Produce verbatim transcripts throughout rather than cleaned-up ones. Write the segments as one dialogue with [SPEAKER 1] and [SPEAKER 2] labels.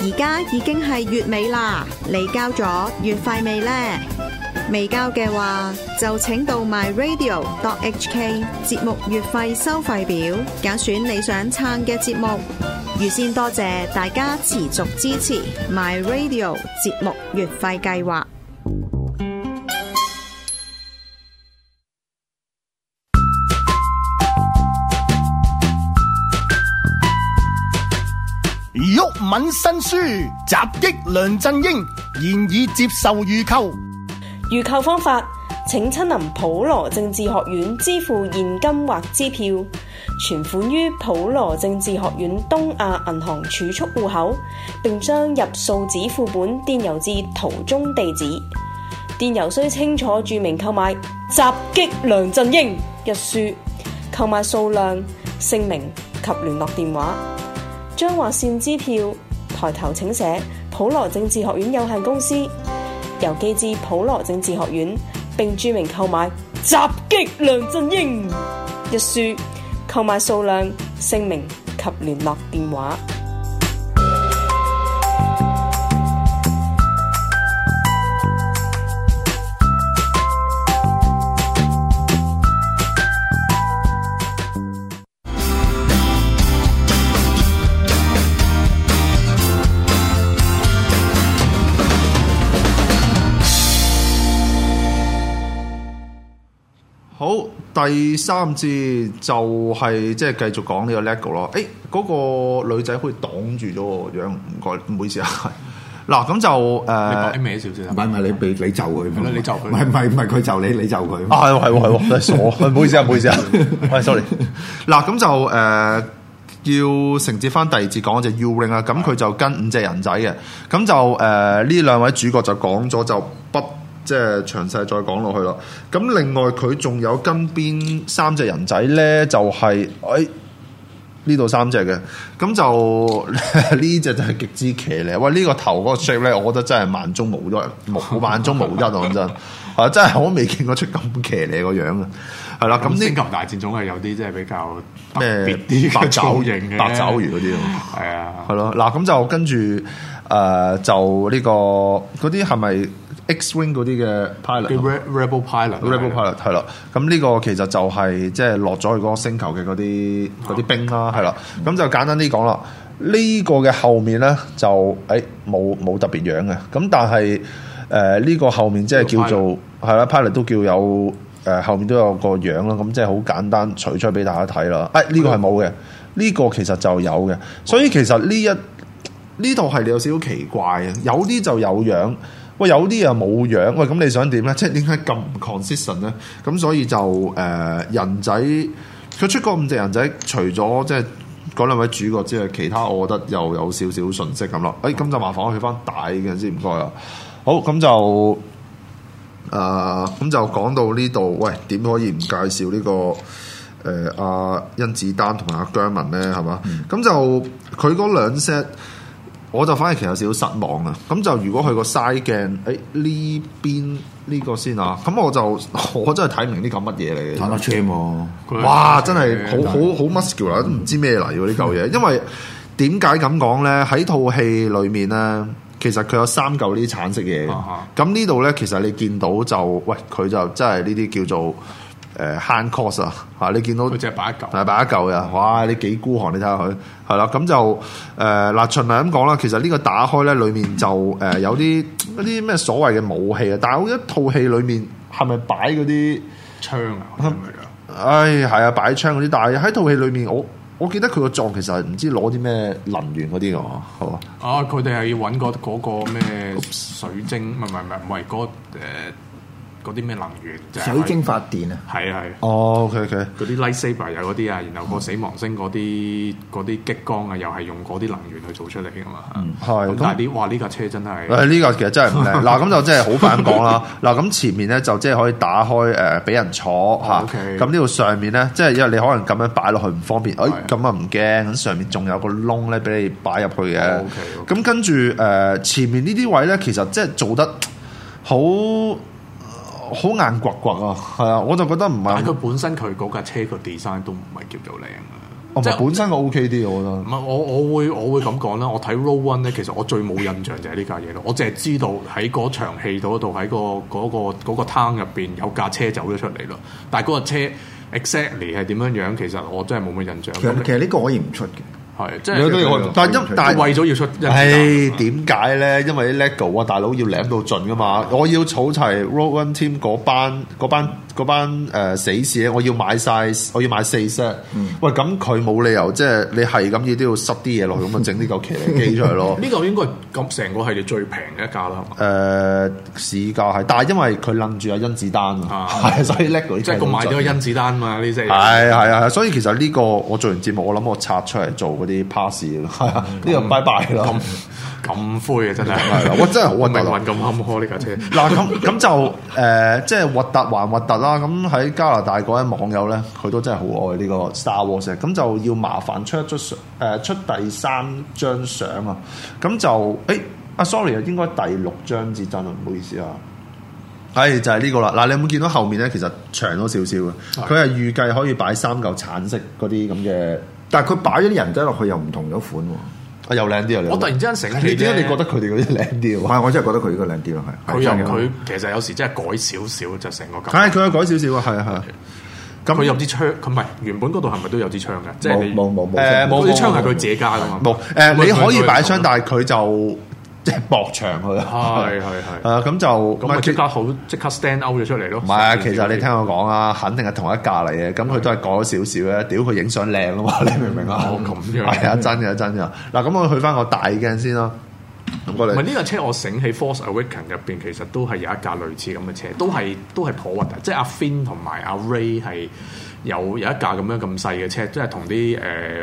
[SPEAKER 1] 而家已經係月尾啦，你交咗月費未呢？未交嘅話，就請到 my radio dot h k 節目月費收費表，揀選你想撐嘅節目。預先多謝大家持續支持 my radio 節目月費計劃。
[SPEAKER 2] 毓民新書襲擊梁振英，現已接受預購。
[SPEAKER 3] 預購方法，請親臨普羅政治學院支付現金或支票，存款於普羅政治學院東亞銀行儲蓄戶口，並將入數紙副本電郵至圖中地址。電郵須清楚註明購買襲擊梁振英一書，購買數量、姓名及聯絡電話。將劃線支票抬頭請寫普羅政治學院有限公司，郵寄至普羅政治學院，並註明購買襲擊梁振英一書，購買數量、姓名及聯絡電話。
[SPEAKER 4] 好，第三節就係即係繼續講呢個 LEGO 咯。誒，嗰個女仔好似擋住咗個樣，唔該，唔好意思啊。嗱，咁就誒，
[SPEAKER 5] 你擺歪少少，
[SPEAKER 6] 唔係唔係你俾你就佢，
[SPEAKER 5] 係咯，你就佢，
[SPEAKER 6] 唔係唔係唔係佢就你，你就佢。
[SPEAKER 4] 啊，係喎係喎係喎，真係傻，唔好意思啊，唔好意思啊，係 sorry。嗱，咁就誒要承接翻第二節講隻 U-Ring 啦，咁佢就跟五隻人仔嘅，咁就誒呢兩位主角就講咗就不。即係詳細再講落去咯。咁另外佢仲有跟邊三隻人仔咧，就係誒呢度三隻嘅。咁就呢隻就係極之騎呢。喂，呢、呢個頭嗰個 shape 咧，我覺得真係萬中無一，無萬中無一啊！講真，係真係我未見過出咁騎呢個樣啊！係啦，咁呢
[SPEAKER 5] 星球大戰總係有啲即係比較
[SPEAKER 4] 咩
[SPEAKER 5] 別啲嘅造型嘅
[SPEAKER 4] 八爪魚嗰啲咯。
[SPEAKER 5] 係啊，
[SPEAKER 4] 係咯。嗱，咁就跟住誒、呃、就呢、呢個嗰啲係咪？X-Wing 嗰啲嘅
[SPEAKER 5] pilot，Rebel
[SPEAKER 4] pilot，Rebel pilot 係啦。咁呢個其實就係即係落咗去嗰個星球嘅嗰啲嗰啲兵啦，係啦。咁就簡單啲講啦。呢個嘅後面咧就誒冇冇特別樣嘅。咁但係誒呢個後面即係叫做係啦 pilot 都叫有誒、呃、後面都有個樣啦。咁即係好簡單，除出俾大家睇啦。誒、哎、呢、呢個係冇嘅，呢、呢個其實就有嘅。所以其實呢一呢套係有少少奇怪嘅，有啲就有樣。喂，有啲又冇樣，喂，咁你想點咧？即係點解咁唔 consistent 咧？咁所以就誒、呃、人仔，佢出嗰五隻人仔，除咗即係嗰兩位主角之外，其他我覺得又有少少信息咁咯。誒、哎，咁就麻煩我去翻大嘅先，唔該啊。好，咁就誒，咁、呃、就講到呢度。喂，點可以唔介紹呢、這個誒阿甄子丹同埋阿姜文咧？係嘛？咁、嗯、就佢嗰兩 set。我就反而其實有少少失望啊！咁就如果佢個 side 鏡，誒呢邊呢個先啊，咁我就我真係睇唔明呢嚿乜嘢嚟嘅。
[SPEAKER 6] 坦克車喎，
[SPEAKER 4] 哇！真係好好好 muscular，都唔知咩嚟喎呢嚿嘢。因為點解咁講咧？喺套戲裏面咧，其實佢有三嚿呢啲橙色嘢。咁呢度咧，其實你見到就喂，佢就真係呢啲叫做。誒 hand cost 啊嚇！你見到
[SPEAKER 5] 佢只係擺一嚿，
[SPEAKER 4] 係擺一嚿嘅，哇！你幾孤寒，你睇下佢係啦，咁就誒嗱，循例咁講啦。其實呢個打開咧，裡面就誒、呃、有啲嗰啲咩所謂嘅武器啊，但係好一套戲裡面係咪擺嗰啲
[SPEAKER 5] 槍啊？係咪㗎？
[SPEAKER 4] 唉，係啊，擺槍嗰啲，但係喺套戲裡面，我我記得佢個狀其實係唔知攞啲咩能源嗰啲㗎，係嘛？
[SPEAKER 5] 啊！佢哋係要揾嗰嗰個咩水晶？唔係唔係唔係嗰誒。嗰啲咩能源？
[SPEAKER 6] 水晶發電啊！
[SPEAKER 5] 係啊係。
[SPEAKER 4] 哦 OK OK。
[SPEAKER 5] 嗰啲 lightsaber 有嗰啲啊，然後個死亡星嗰啲嗰啲激光啊，又係用嗰啲能源去做出嚟㗎嘛。嗯，係。咁但係啲哇呢架車真係
[SPEAKER 4] 誒呢個其實真係唔靚。嗱咁就真係好快咁講啦。嗱咁前面咧就即係可以打開誒俾人坐嚇。OK。咁呢度上面咧，即係因為你可能咁樣擺落去唔方便。誒咁啊唔驚，咁上面仲有個窿咧俾你擺入去嘅。OK。咁跟住誒前面呢啲位咧，其實即係做得好。好硬刮刮啊，係啊，我就覺得唔係。
[SPEAKER 5] 但係佢本身佢嗰架車個 design 都唔係叫做靚啊。 即係
[SPEAKER 4] 本身個 O K 啲，我覺得。
[SPEAKER 5] 唔係我我會我會咁講啦。我睇 Rogue One 咧，其實我最冇印象就係呢架嘢咯。我淨係知道喺嗰場戲嗰度喺個嗰個嗰個灘入邊有架車走咗出嚟咯。但係嗰架車 exactly 係點樣樣，其實我真係冇乜印象。
[SPEAKER 6] 其實其實呢個可以唔出嘅。
[SPEAKER 5] 係，即係
[SPEAKER 4] 但因但係
[SPEAKER 5] 為咗要出，
[SPEAKER 4] 係點解咧？因為啲 LEGO 啊，大佬要舐到盡噶嘛。我要儲齊 Rogue One Team 嗰班嗰班嗰班誒、呃、死士咧，我要買晒，我要買四 set。嗯、喂，咁佢冇理由即係你係咁嘢都要塞啲嘢落去，咁啊整呢嚿騎呢機出嚟咯。
[SPEAKER 5] 呢個應該咁成個系列最平嘅一架啦，係嘛？誒、
[SPEAKER 4] 呃、市價係，但係因為佢冧住阿甄子丹啊，係所以 LEGO
[SPEAKER 5] 即係佢買咗個甄子丹嘛呢隻。
[SPEAKER 4] 係係啊，所以其實呢個我做完節目，我諗我拆出嚟做嗰啲 pass 咯，係啊，呢個拜拜啦。
[SPEAKER 5] 咁灰嘅真係，
[SPEAKER 4] 係啦，我真係好核突，
[SPEAKER 5] 命運咁坎坷呢架車。
[SPEAKER 4] 嗱咁咁就誒、呃，即係核突還核突啦。咁喺加拿大嗰位網友咧，佢都真係好愛呢個 Star Wars，咁就要麻煩出一張相，誒、呃、出第三張相啊。咁就誒啊，sorry 啊，應該第六張至真啊，唔好意思啊。係就係、是、呢個啦。嗱，你有冇見到後面咧？其實長咗少少嘅，佢係預計可以擺三嚿橙色嗰啲咁嘅，
[SPEAKER 6] 但係佢擺咗啲人仔落去又唔同咗款喎。
[SPEAKER 4] 啊，又靚啲啊！
[SPEAKER 5] 我突然之間醒起，
[SPEAKER 4] 你點解你覺得佢哋嗰啲靚啲喎？
[SPEAKER 6] 係，我真係覺得佢呢個靚啲咯，係。
[SPEAKER 5] 佢又佢其實有時真係改少少就成個。
[SPEAKER 4] 係佢有改少少啊，係啊係啊。
[SPEAKER 5] 咁佢有支槍，佢唔係原本嗰度係咪都有支槍嘅？即係
[SPEAKER 6] 冇冇冇
[SPEAKER 4] 誒冇
[SPEAKER 5] 啲槍係佢自己加㗎嘛。
[SPEAKER 4] 冇誒，你可以擺槍，但係佢就。即係駁牆佢，
[SPEAKER 5] 係係係，
[SPEAKER 4] 啊咁就
[SPEAKER 5] 咁咪即刻好即刻 stand out 咗出嚟咯。
[SPEAKER 4] 唔係啊，其實你聽我講啊，肯定係同一架嚟嘅，咁佢都係改咗少少嘅。屌佢影相靚啊嘛，你明唔明啊？
[SPEAKER 5] 哦咁樣
[SPEAKER 4] 係啊，真嘅真嘅。嗱，咁我去翻個大鏡先啦。唔該你。
[SPEAKER 5] 唔係呢架車，我醒起 Force Awakens 入邊其實都係有一架類似咁嘅車，都係都係頗核突。即係阿 Finn 同埋阿 Ray 係有有一架咁樣咁細嘅車，即係同啲誒誒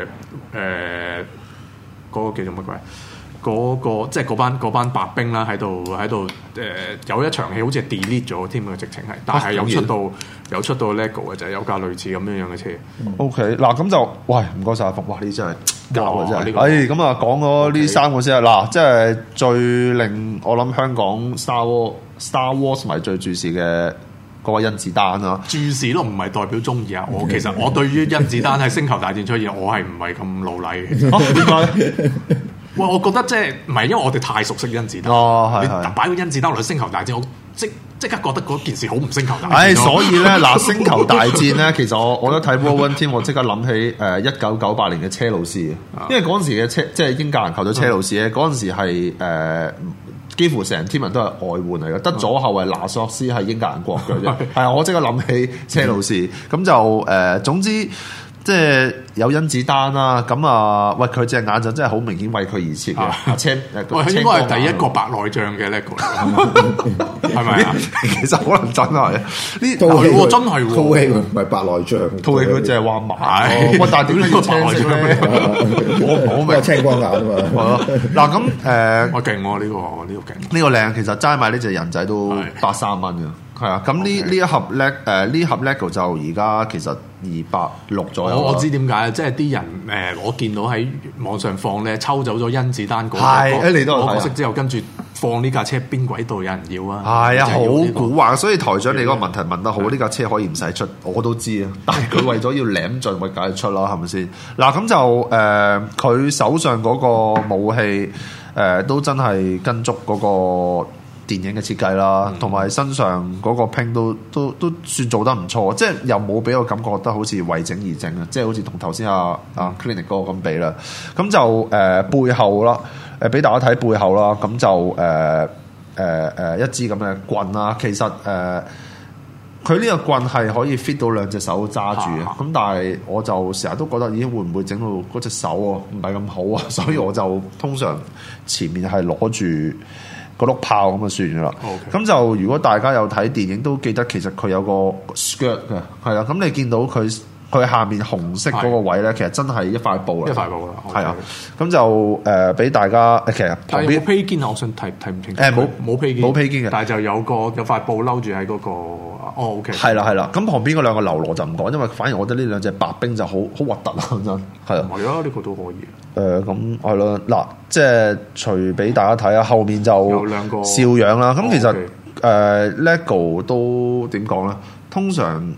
[SPEAKER 5] 嗰個叫做乜鬼？嗰、那個即係嗰班嗰班白兵啦，喺度喺度誒有一場戲好似係 delete 咗添嘅直情係，但係有出到、啊、有出到 LEGO 嘅就係有架類似咁樣樣嘅車。
[SPEAKER 4] O K 嗱咁就喂唔該晒阿福，哇呢真係教啊真係。
[SPEAKER 5] 這個、
[SPEAKER 4] 哎咁啊講咗呢三個先啊，嗱即係最令我諗香港 Star Wars Star Wars 迷最注視嘅嗰位甄子丹啊，
[SPEAKER 5] 注視都唔係代表中意啊！我其實我對於甄子丹喺星球大戰出現，我係唔係咁老禮嘅？點解？喂，我覺得即係唔係因為我哋太熟悉甄子丹，
[SPEAKER 4] 哦、
[SPEAKER 5] 你擺個甄子丹落去星球大戰，我即即刻覺得嗰件事好唔星球大戰。
[SPEAKER 4] 唉，所以咧嗱，星球大戰咧，其實我我覺得睇 Rogue One 添，我即刻諗起誒一九九八年嘅車路士，因為嗰陣時嘅車即係英格蘭球隊車路士咧，嗰陣、嗯、時係誒、呃、幾乎成天人都係外援嚟嘅，得左後衞拿索斯係英格蘭國腳啫。係啊，我即刻諗起車路士，咁、嗯、就誒、呃、總之。即係有甄子丹啦，咁啊，喂佢隻眼就真係好明顯為佢而設嘅。阿車，
[SPEAKER 5] 喂，應該係第一個白內障嘅 LEGO，係咪啊？
[SPEAKER 4] 其實可能真係，呢
[SPEAKER 5] 套戲真係喎，
[SPEAKER 6] 套戲唔係白內障，
[SPEAKER 4] 套戲佢淨係話買。喂，但係點解要青色咧？我我咪
[SPEAKER 6] 青光眼啊嘛。
[SPEAKER 4] 嗱咁誒，
[SPEAKER 5] 我勁喎呢個呢個勁，
[SPEAKER 4] 呢個靚，其實齋買呢隻人仔都百三蚊嘅。係啊，咁呢呢一盒 LEGO 誒呢盒 LEGO 就而家其實二百六左右。
[SPEAKER 5] 我我知點解，即係啲人誒、呃，我見到喺網上放咧，抽走咗甄子丹嗰、那個嗰角色之後，跟住放呢架車邊軌道有人要啊？係啊，好
[SPEAKER 4] 古惑，所以台長你嗰個問題問得好，呢架車可以唔使出，我都知啊。但係佢為咗要舐盡，咪梗係出啦，係咪先？嗱咁就誒，佢、呃、手上嗰個武器誒、呃，都真係跟足嗰、那個。電影嘅設計啦，同埋、嗯、身上嗰個拼都都都算做得唔錯，即係又冇俾我感覺得好似為整而整啊！即係好似同頭先阿阿 Clinic 哥咁比啦，咁就誒、呃、背後啦，誒、呃、俾大家睇背後啦，咁就誒誒誒一支咁嘅棍啦，其實誒佢呢個棍係可以 fit 到兩隻手揸住嘅，咁、啊、但係我就成日都覺得，咦會唔會整到嗰隻手啊唔係咁好啊？所以我就通常前面係攞住個碌炮咁就算噶啦，咁 Okay. 就如果大家有睇電影都記得，其實佢有個 skirt 嘅，係啦，咁你見到佢佢下面紅色嗰個位咧，的其實真係一塊布啦，
[SPEAKER 5] 一塊布啦，
[SPEAKER 4] 係啊，咁就誒俾大家，其實旁邊
[SPEAKER 5] 披肩啊，我想睇睇唔清楚，
[SPEAKER 4] 誒冇
[SPEAKER 5] 冇披肩，
[SPEAKER 4] 冇披肩嘅，
[SPEAKER 5] 但係就有個有塊布褸住喺嗰個，哦 OK，
[SPEAKER 4] 係啦係啦，咁旁邊嗰兩個流羅就唔講，因為反而我覺得呢兩隻白兵就好好核突啊，真係啊，
[SPEAKER 5] 係啊，呢個都可以。
[SPEAKER 4] 誒咁係咯，嗱，即係除俾大家睇下，後面就
[SPEAKER 5] 有兩個
[SPEAKER 4] 笑樣啦。咁其實誒、
[SPEAKER 5] 哦 okay.
[SPEAKER 4] 呃、LEGO 都點講咧？通常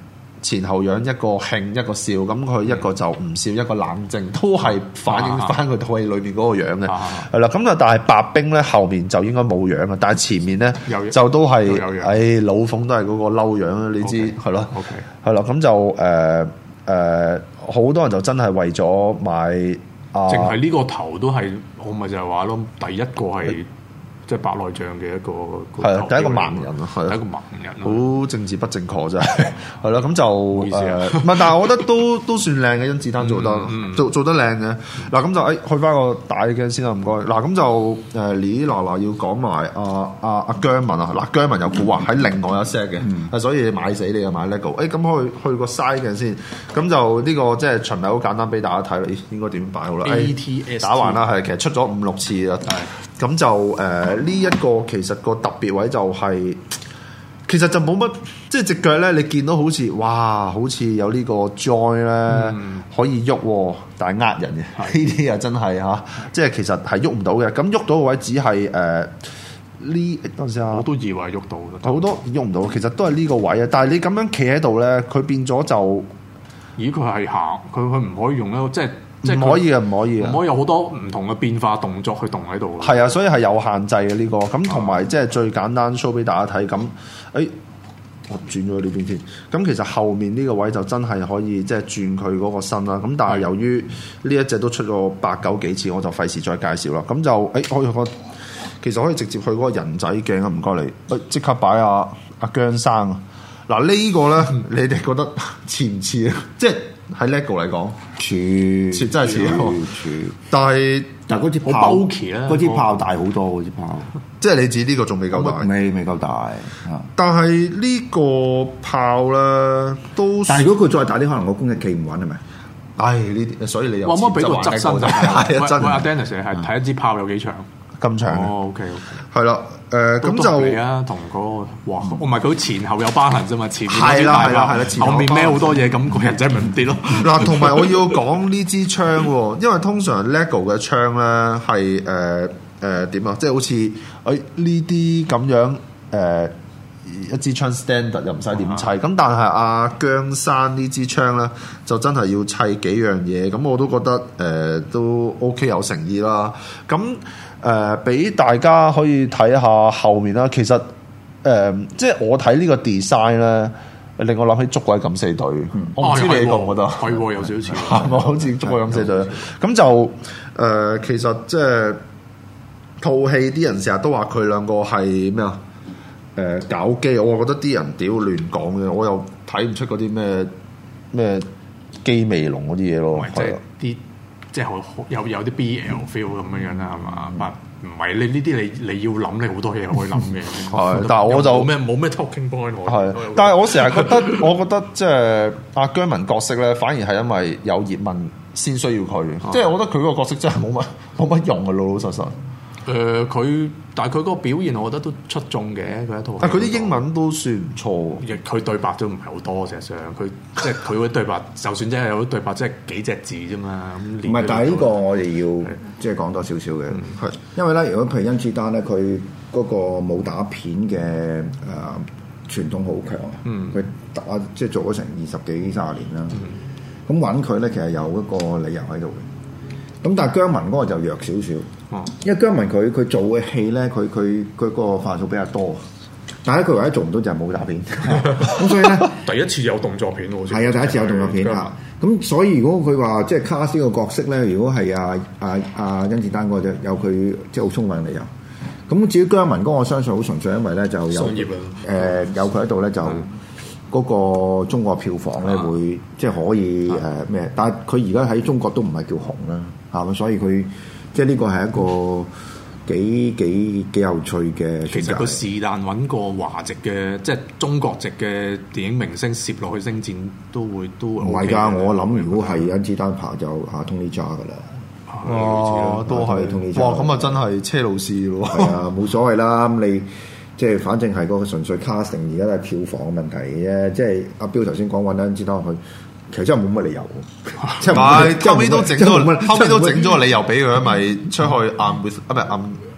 [SPEAKER 4] 前後樣一個興一個笑，咁佢一個就唔笑一個冷靜，都係反映翻佢套戲裏面嗰個樣嘅，係啦。咁啊，但係白冰咧後面就應該冇樣啊，但係前面咧就都係，誒老馮都係嗰個嬲樣啊，你知係咯，係啦。咁就誒誒好多人就真係為咗買啊，
[SPEAKER 5] 淨係呢個頭都係，我咪就係話咯，第一個係。即係白內障嘅一個
[SPEAKER 4] 係啊，第一個盲人啊，係
[SPEAKER 5] 第一個盲人，
[SPEAKER 4] 好政治不正確真係係啦，咁就唔係，但係我覺得都都算靚嘅，甄子丹做得做做得靚嘅。嗱咁就誒去翻個大嘅先啦，唔該。嗱咁就誒哩嗱嗱要講埋阿阿阿姜文啊，嗱姜文有古惑喺另外一 set 嘅，所以買死你啊買 LEGO。誒咁去去個 size 嘅先，咁就呢個即係循例好簡單俾大家睇啦。咦應該點擺好啦
[SPEAKER 5] ？A T S
[SPEAKER 4] 打橫啦，係其實出咗五六次啦，咁就誒。呢一個其實個特別位就係、是，其實就冇乜，即係隻腳咧，你見到好似哇，好似有呢個 joy 咧、嗯、可以喐，但係呃人嘅呢啲啊真係嚇，即係其實係喐唔到嘅。咁喐到個位只係誒呢，等陣先啊，
[SPEAKER 5] 我都以為喐到，
[SPEAKER 4] 好多喐唔到，其實都係呢個位啊。但係你咁樣企喺度咧，佢變咗就，
[SPEAKER 5] 咦？佢係行，佢佢唔可以用一個即係。
[SPEAKER 4] 唔可以嘅，唔可以嘅，
[SPEAKER 5] 唔可以有好多唔同嘅變化動作去動喺度。
[SPEAKER 4] 係啊，所以係有限制嘅呢、呢個。咁同埋即係最簡單 show 俾大家睇。咁，誒、哎，我轉咗呢邊先。咁其實後面呢個位就真係可以即係轉佢嗰個身啦。咁但係由於呢一隻都出咗八九幾次，我就費事再介紹啦。咁就誒、哎，可以個其實可以直接去嗰個人仔鏡啊！唔該你，誒即刻擺阿阿姜生啊！嗱、呢個、呢個咧，你哋覺得似唔似啊？即係。喺 LEGO 嚟講，似似真係似，似。但係
[SPEAKER 6] 但係嗰支炮，嗰支炮大好多，嗰支炮。
[SPEAKER 4] 即係你指呢個仲未夠大，
[SPEAKER 6] 未未夠大。
[SPEAKER 4] 但係呢個炮咧都，
[SPEAKER 6] 但係如果佢再大啲，可能個攻擊企唔穩係咪？
[SPEAKER 4] 唉，呢啲所以你又
[SPEAKER 5] 話乜俾個側身就
[SPEAKER 4] 係啊，真係。
[SPEAKER 5] 阿 Dennis 係睇一支炮有幾長？
[SPEAKER 4] 咁長
[SPEAKER 5] 哦 ，OK OK，
[SPEAKER 4] 係啦，誒咁就
[SPEAKER 5] 係啊，同嗰個哇，唔係佢前後有疤痕啫嘛，前面
[SPEAKER 4] 係啦係啦係啦，
[SPEAKER 5] 後面孭好多嘢，咁個人仔咪唔跌咯。
[SPEAKER 4] 嗱，同埋我要講呢支槍喎，因為通常 LEGO 嘅槍咧係誒誒點啊，即係好似誒呢啲咁樣誒一支槍 standard 又唔使點砌，咁但係阿姜生呢支槍咧就真係要砌幾樣嘢，咁我都覺得誒都 OK 有誠意啦，咁。誒俾、呃、大家可以睇下後面啦，其實誒、呃、即係我睇呢個 design 咧，令我諗起捉鬼敢死隊。嗯、我唔知你覺唔覺得？
[SPEAKER 5] 係喎，有少少似。
[SPEAKER 4] 我好似捉鬼敢死隊。咁就誒、呃，其實即係套戲啲人成日都話佢兩個係咩啊？誒、呃、搞基，我覺得啲人屌亂講嘅，我又睇唔出嗰啲咩咩基味龍嗰啲嘢咯。
[SPEAKER 5] 即係啲。即係好有有啲 B L feel 咁樣樣啦，係嘛？唔係你呢啲你你要諗，你好多嘢可以諗嘅。
[SPEAKER 4] 係，但係我就
[SPEAKER 5] 冇咩冇咩 talking point。
[SPEAKER 4] 係，但係我成日覺得，我覺得即係阿姜文角色咧，反而係因為有葉問先需要佢。即係我覺得佢嗰個角色真係冇乜冇乜用嘅，老老實實。
[SPEAKER 5] 誒佢，但係佢嗰個表現，我覺得都出眾嘅。佢一套，
[SPEAKER 4] 但係佢啲英文都算唔錯。
[SPEAKER 5] 亦佢對白都唔係好多，事實上佢即係佢嗰啲對白，就算真係有啲對白，即係幾隻字啫嘛。咁唔
[SPEAKER 6] 係，但係呢個我哋要即係講多少少嘅。係因為咧，如果譬如甄子丹咧，佢嗰個武打片嘅誒傳統好強啊。嗯，佢打即係做咗成二十幾三十年啦。咁揾佢咧，其實有一個理由喺度嘅。咁但係姜文嗰個就弱少少。因為姜文佢佢做嘅戲咧，佢佢佢個範數比較多，但係佢唯一做唔到就係武打片。咁所以咧，
[SPEAKER 5] 第一次有動作片喎，
[SPEAKER 6] 係啊，第一次有動作片啊。咁所以如果佢話即係卡斯個角色咧，如果係阿阿阿甄子丹嗰隻，有佢即係好充分理由。咁至於姜文嗰個，我相信好純粹，因為咧就有誒、呃、有佢喺度咧，就嗰個中國票房咧會即係可以誒咩、呃？但係佢而家喺中國都唔係叫紅啦，係咪？所以佢。即係呢個係一個幾幾幾有趣嘅。
[SPEAKER 5] 其實佢是但揾個華籍嘅，即係中國籍嘅電影明星攝落去星戰都會都唔
[SPEAKER 6] 係㗎。我諗如果係甄子丹拍就阿 Tony Jaa 㗎啦。
[SPEAKER 4] 哦，都係 Tony Jaa。哇，咁啊真係車路士咯。
[SPEAKER 6] 係啊，冇所謂啦。咁你即係反正係個純粹 casting，而家都係票房嘅問題嘅啫。即係阿彪頭先講揾甄子丹去。其實真係冇乜理由，唔
[SPEAKER 4] 係後尾都整咗，後尾都整咗個理由俾佢，咪出去暗 with 啊唔係暗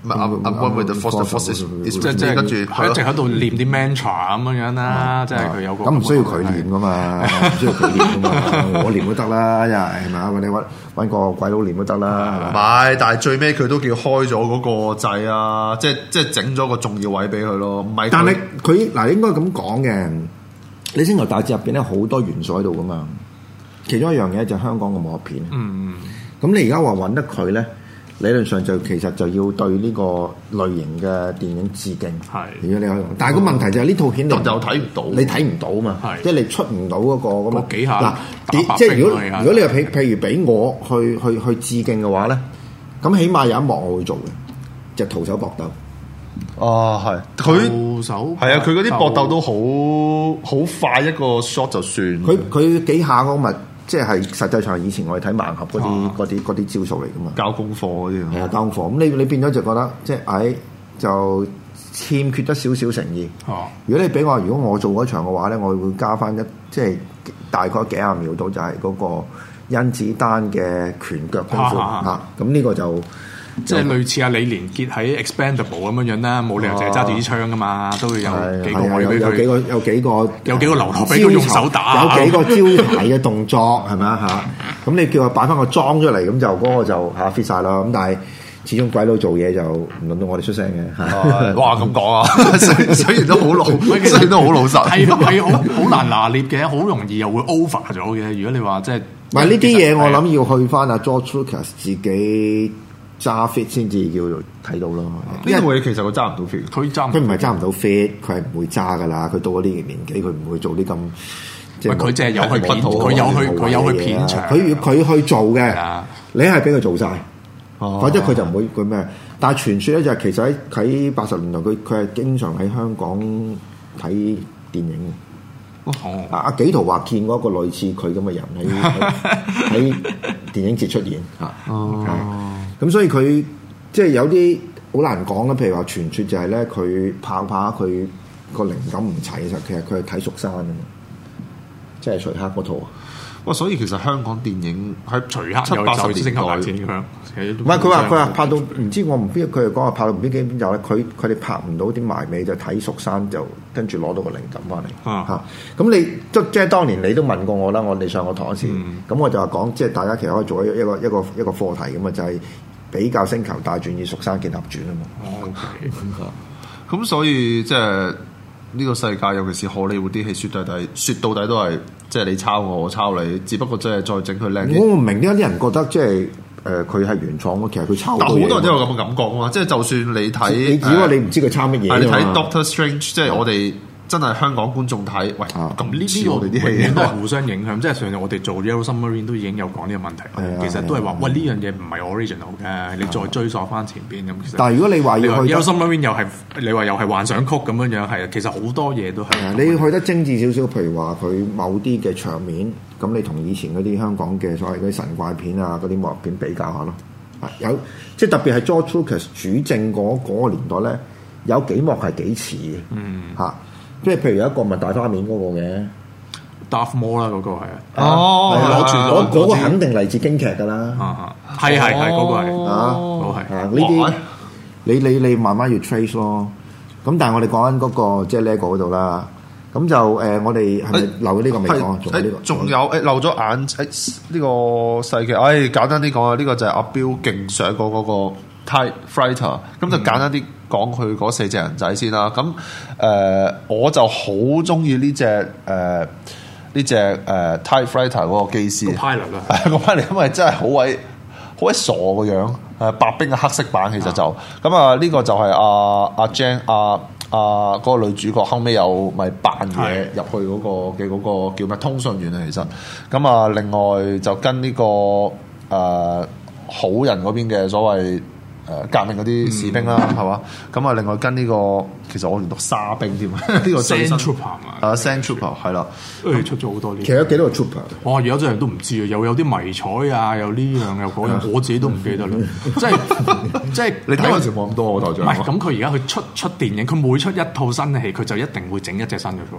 [SPEAKER 4] 唔係 I'm one with the force, the force is
[SPEAKER 5] 即係即係
[SPEAKER 4] 跟住
[SPEAKER 5] 佢一直喺度念啲 mantra 咁樣樣啦，即係佢有個
[SPEAKER 6] 咁唔需要佢練噶嘛，唔需要佢練噶嘛，我練都得啦，又係咪啊？你揾揾個鬼佬練都得啦，
[SPEAKER 4] 唔係，但係最尾佢都叫開咗嗰個掣啊，即係即係整咗個重要位俾佢咯，唔係。
[SPEAKER 6] 但係佢嗱應該咁講嘅，你星球大戰入邊咧好多元素喺度噶嘛，其中一樣嘢就係香港嘅武俠片。嗯，咁你而家話揾得佢咧？理論上就其實就要對呢個類型嘅電影致敬，係如果你可以，但係個問題就係呢套片你
[SPEAKER 4] 就睇唔到，
[SPEAKER 6] 你睇唔到嘛，即係你出唔到嗰個咁啊
[SPEAKER 5] 幾下
[SPEAKER 6] 嗱，即係如果如果你話譬譬如俾我去去去致敬嘅話咧，咁起碼有一幕我會做嘅，就徒手搏鬥。
[SPEAKER 4] 哦，係佢
[SPEAKER 5] 徒手
[SPEAKER 4] 係啊，佢嗰啲搏鬥都好好快一個 shot 就算。
[SPEAKER 6] 佢佢幾下嗰個即係實際上以前我哋睇盲盒嗰啲嗰啲嗰啲招數嚟噶嘛，
[SPEAKER 4] 交功課嗰啲
[SPEAKER 6] 係啊，交功課咁你你變咗就覺得即係唉就欠缺得少少誠意。哦，如果你俾我，如果我做嗰場嘅話咧，我會加翻一即係大概幾廿秒到就係嗰個甄子丹嘅拳腳功夫嚇，咁呢個就。
[SPEAKER 5] 即係類似阿李連杰喺 Expendable 咁樣樣啦，冇理由淨係揸住啲槍噶嘛，都會有幾個位俾佢。有幾個有幾個有幾個流落俾佢用手打，
[SPEAKER 6] 有幾個招牌嘅動作係咪啊嚇？咁你叫佢擺翻個裝出嚟，咁就嗰個就嚇 fit 曬啦。咁但係始終鬼佬做嘢就唔輪到我哋出聲嘅。
[SPEAKER 4] 哇咁講啊，雖然都好老，雖然都好老實，
[SPEAKER 5] 係係好好難拿捏嘅，好容易又會 over 咗嘅。如果你話即係
[SPEAKER 6] 唔係呢啲嘢，我諗要去翻阿 George Lucas 自己。揸 fit 先至叫做睇到咯，
[SPEAKER 4] 呢個位其實佢揸唔到 fit，
[SPEAKER 5] 佢揸
[SPEAKER 6] 佢唔係揸唔到 fit，佢係唔會揸噶啦。佢到咗呢個年紀，佢唔會做啲咁即係
[SPEAKER 5] 佢淨係有去片，佢有去佢有去片場，
[SPEAKER 6] 佢佢去做嘅，你係俾佢做晒，否則佢就唔會佢咩。但係傳說咧就係其實喺喺八十年代，佢佢係經常喺香港睇電影嘅。阿阿紀陶話見過一個類似佢咁嘅人喺喺電影節出現嚇。咁所以佢即係有啲好難講啦，譬如話傳說就係咧，佢拍拍佢個靈感唔齊嘅時候，其實佢係睇蜀山嘅嘛，即係徐克嗰套啊。
[SPEAKER 4] 哇！所以其實香港電影喺
[SPEAKER 5] 徐克
[SPEAKER 4] 七八十年代，
[SPEAKER 6] 唔係佢話佢話拍到唔知我唔知佢哋講話拍到唔知幾邊就咧，佢佢哋拍唔到啲埋尾就睇蜀山就跟住攞到個靈感翻嚟嚇。咁你即即係當年你都問過我啦，我哋上個堂嗰時，咁、嗯、我就話講即係大家其實可以做一一個一個一個課題咁啊，就係、是、比較星球大戰與蜀山劍俠傳啊嘛。
[SPEAKER 4] O K，咁所以即係。呢個世界尤其是荷里活啲戲，説到底，説到底都係即係你抄我，我抄你，只不過即係再整佢靚啲。
[SPEAKER 6] 我唔明點解啲人覺得即係誒佢係原創咯，其實佢抄。
[SPEAKER 4] 但好多人都有咁嘅感覺啊嘛，即係就算你睇，
[SPEAKER 6] 你只不過你唔知佢抄乜嘢。
[SPEAKER 4] 你睇 Doctor Strange，即係我哋。真係香港觀眾睇，喂咁呢啲我哋啲戲
[SPEAKER 5] 都係互相影響，即係上次我哋做 Yellow Submarine 都已經有講呢個問題，其實都係話喂呢樣嘢唔係 original 嘅，你再追溯翻前邊咁。
[SPEAKER 6] 但係如果你話要去
[SPEAKER 5] Yellow Submarine 又係你話又係幻想曲咁樣樣，係啊，其實好多嘢都係。
[SPEAKER 6] 你要去得精緻少少，譬如話佢某啲嘅場面，咁你同以前嗰啲香港嘅所謂嗰啲神怪片啊、嗰啲武俠片比較下咯。有即係特別係 George Lucas 主政嗰嗰個年代咧，有幾幕係幾似嘅，嗯嚇。即係譬如有一個咪大花面嗰個嘅
[SPEAKER 5] Darth Maul 啦，嗰個係啊，
[SPEAKER 6] 哦，攞住嗰嗰個肯定嚟自京劇㗎啦，
[SPEAKER 5] 係係係嗰個係啊，嗰係
[SPEAKER 6] 啊呢啲你你你慢慢要 trace 咯。咁但係我哋講緊嗰個即係 LEGO 嗰度啦。咁就誒，我哋係咪漏咗呢個未講？仲有呢個，
[SPEAKER 4] 仲有誒漏咗眼誒呢個世紀。誒簡單啲講啊，呢個就係阿標勁上過嗰個 TIE Fighter。咁就簡單啲。講佢嗰四隻人仔先啦，咁誒、呃、我就好中意呢隻誒呢隻誒 TIE Fighter 嗰個機師，個 pilot 啦，個 pilot 因為真係好鬼好鬼傻個樣，誒白兵嘅黑色版其實就咁啊，呢個就係阿阿 Jane 阿阿嗰個女主角後尾有咪扮嘢入去嗰個嘅嗰個叫咩通訊員啊，其實咁啊，另外就跟呢、這個誒、呃、好人嗰邊嘅所謂。誒革命嗰啲士兵啦，係嘛、嗯？咁啊，另外跟呢、這個其實我連讀沙兵添，呢個
[SPEAKER 5] Sand Trooper 嘛，
[SPEAKER 4] 啊 Sand Trooper 係啦，
[SPEAKER 5] 誒出咗好多呢。
[SPEAKER 6] 其實有幾多個 Trooper？
[SPEAKER 5] 哇！而家真係都唔知啊，又有啲迷彩啊，又呢樣又嗰樣，我自己都唔記得啦。即係即係
[SPEAKER 4] 你睇嗰陣時冇咁多，我台長。
[SPEAKER 5] 唔係咁，佢而家佢出出電影，佢每出一套新嘅戲，佢就一定會整一隻新嘅 Trooper。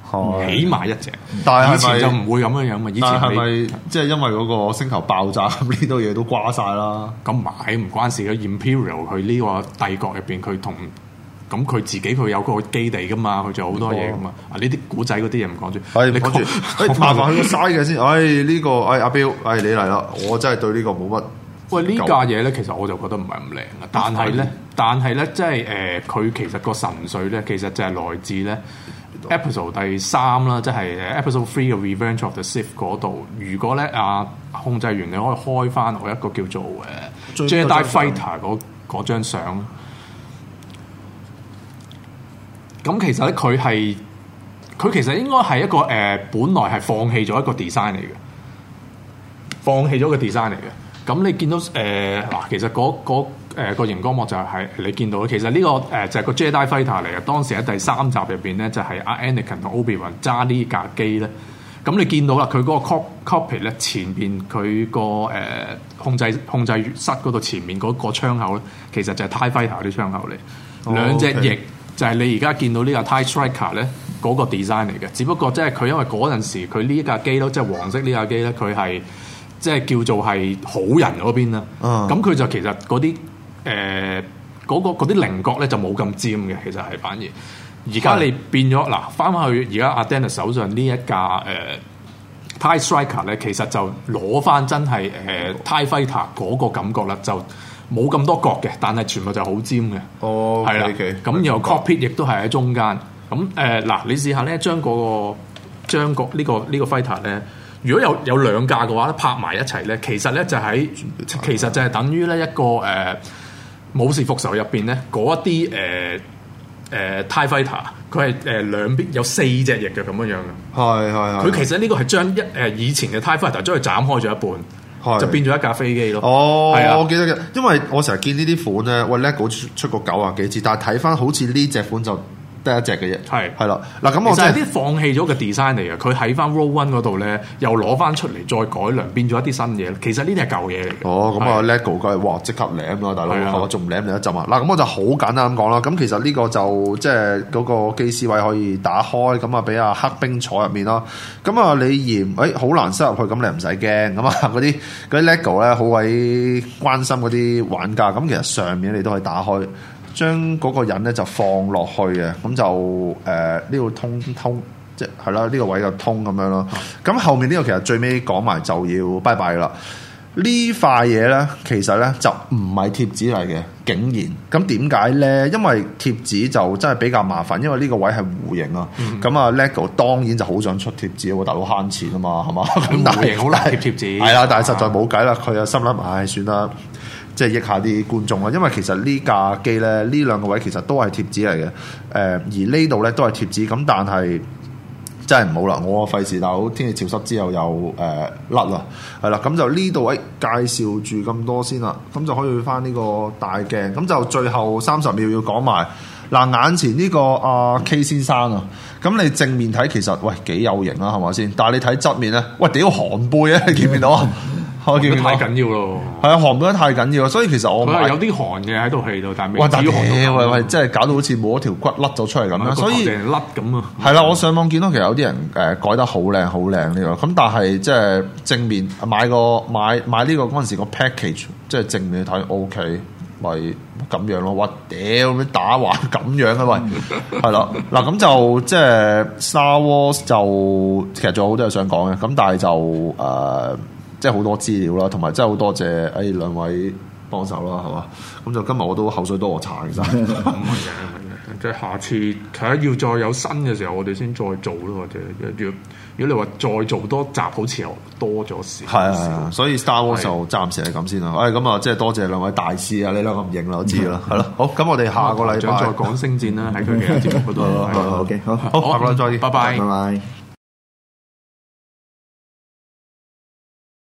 [SPEAKER 5] 起碼一隻。
[SPEAKER 4] 但係
[SPEAKER 5] 以前就唔會咁樣樣嘛。以前
[SPEAKER 4] 係咪即係因為嗰個星球爆炸咁呢堆嘢都瓜晒啦？
[SPEAKER 5] 咁買唔關事嘅 Imperial 佢呢個帝國入邊佢同。咁佢自己佢有個基地噶嘛，佢仲有好多嘢噶嘛。啊，呢啲古仔嗰啲嘢唔講住，
[SPEAKER 4] 係你講住，誒麻煩佢個嘥嘅先。誒呢個誒阿彪，誒你嚟啦，我真係對呢個冇乜。
[SPEAKER 5] 喂，呢架嘢咧，其實我就覺得唔係咁靚啊。但係咧，但係咧，即係誒，佢其實個神髓咧，其實就係來自咧 Episode 第三啦，即係 Episode Three 嘅 Revenge of the Sith 嗰度。如果咧啊控制員你可以開翻我一個叫做誒 Jedi Fighter 嗰嗰張相。咁其實咧，佢係佢其實應該係一個誒、呃，本來係放棄咗一個 design 嚟嘅，放棄咗個 design 嚟嘅。咁你見到誒嗱、呃，其實嗰嗰誒個熒光幕就係、是、你見到，其實呢、這個誒、呃、就係、是、個 Jedi Fighter 嚟嘅。當時喺第三集入邊咧，就係、是、阿 Anakin 同 Obi-Wan 揸呢架機咧。咁你見到啦，佢嗰個 cockpit 咧前邊佢個誒控制控制室嗰度前面嗰個窗口咧，其實就係 TIE Fighter 啲窗口嚟，哦、兩隻翼。Okay. 就係你而家見到呢架 TIE Striker 咧，嗰、那個 design 嚟嘅，只不過即係佢因為嗰陣時佢呢架機咯，即係黃色呢架機咧，佢係即係叫做係好人嗰邊啦。咁佢、uh. 就其實嗰啲誒嗰個啲稜角咧就冇咁尖嘅，其實係反而而家你變咗嗱，翻返去而家阿 Dennis 手上呢一架誒、呃、TIE Striker 咧，其實就攞翻真係誒、呃、TIE Fighter 嗰個感覺啦，就。冇咁多角嘅，但係全部就好尖嘅。哦，係啦。咁然後 cockpit 亦都係喺中間。咁誒嗱，你試下咧，將嗰個將個呢個呢個 fighter 咧，如果有有兩架嘅話咧，拍埋一齊咧，其實咧就喺其實就係等於咧一個誒武士復仇入邊咧嗰一啲誒誒 TIE fighter，佢係誒兩邊有四隻翼嘅咁樣樣嘅。係係係。佢其實呢個係將一誒以前嘅 TIE fighter 將佢斬開咗一半。就變咗一架飛機咯。哦，係啊，我記得嘅，因為我成日見呢啲款咧，喂 LEGO 出出過九啊幾次，但係睇翻好似呢隻款就得一隻嘅啫。係係啦，嗱咁我就係啲放棄咗嘅 design 嚟嘅，佢喺翻 Rogue One 嗰度咧，又攞翻出嚟再改良，變咗一啲新嘢。其實呢啲係舊嘢嚟嘅。哦，咁啊 LEGO 梗係哇即刻舐啦，大佬，係嘛？仲唔舐你一陣啊？嗱，咁我就好簡單咁講啦。咁其實呢個就即係嗰個機師位可以打開，咁啊俾阿黑兵坐入面啦。咁啊你嫌誒好難塞入去，咁你唔使驚。咁啊嗰啲嗰啲 LEGO 咧好鬼關心嗰啲玩家。咁其實上面你都可以打開。將嗰個人咧就放落去嘅，咁就誒呢度通通，即係啦，呢、這個位就通咁樣咯。咁、嗯、後面呢個其實最尾講埋就要拜拜啦。呢塊嘢咧，其實咧就唔係貼紙嚟嘅，竟然咁點解咧？因為貼紙就真係比較麻煩，因為呢個位係弧形啊。咁啊、嗯、，LEGO 當然就好想出貼紙喎，大佬慳錢啊嘛，係嘛？咁弧形好難貼貼紙，係啦，但係實在冇計啦。佢又心諗，唉，算啦。即係益下啲觀眾啦，因為其實呢架機咧，呢兩個位其實都係貼紙嚟嘅，誒、呃、而呢度咧都係貼紙，咁但係真係唔好啦，我費事大佬天氣潮濕之後又誒甩啦，係啦，咁就呢度誒介紹住咁多先啦，咁就可以去翻呢個大鏡，咁就最後三十秒要講埋嗱，眼前呢、呢個阿、呃、K 先生啊，咁你正面睇其實喂幾有型啊，係咪先？但係你睇側面咧，喂屌寒背啊，你見唔見到啊？我見太緊要咯，係啊，寒得太緊要，所以其實我係有啲寒嘅喺套戲度，但係未至於寒到喂喂，即係搞到好似冇一條骨甩咗出嚟咁樣，所以甩咁啊。係啦，我上網見到其實有啲人誒改得好靚好靚呢個，咁但係即係正面買個買買呢個嗰陣時個 package，即係正面睇 OK，咪咁樣咯。哇屌，咁打橫咁樣啊喂，係啦嗱，咁就即係 Star Wars 就其實仲有好多嘢想講嘅，咁但係就誒。呃即係好多資料啦，同埋真係好多謝誒、哎、兩位幫手啦，係嘛？咁就今日我都口水多過茶其實。唔係嘅，唔係嘅，即係下次睇下要再有新嘅時候，我哋先再做咯，或者如果如果你話再做多集，好似又多咗少少。係啊係啊，所以 Star Wars 就暫時係咁先啦。誒咁啊，即係多謝兩位大師啊！你兩個唔認啦，我知啦，係咯。好，咁我哋下個禮拜再講星戰啦，喺佢嘅節目嗰度。OK，好，好，下個禮拜再見，拜拜，拜拜。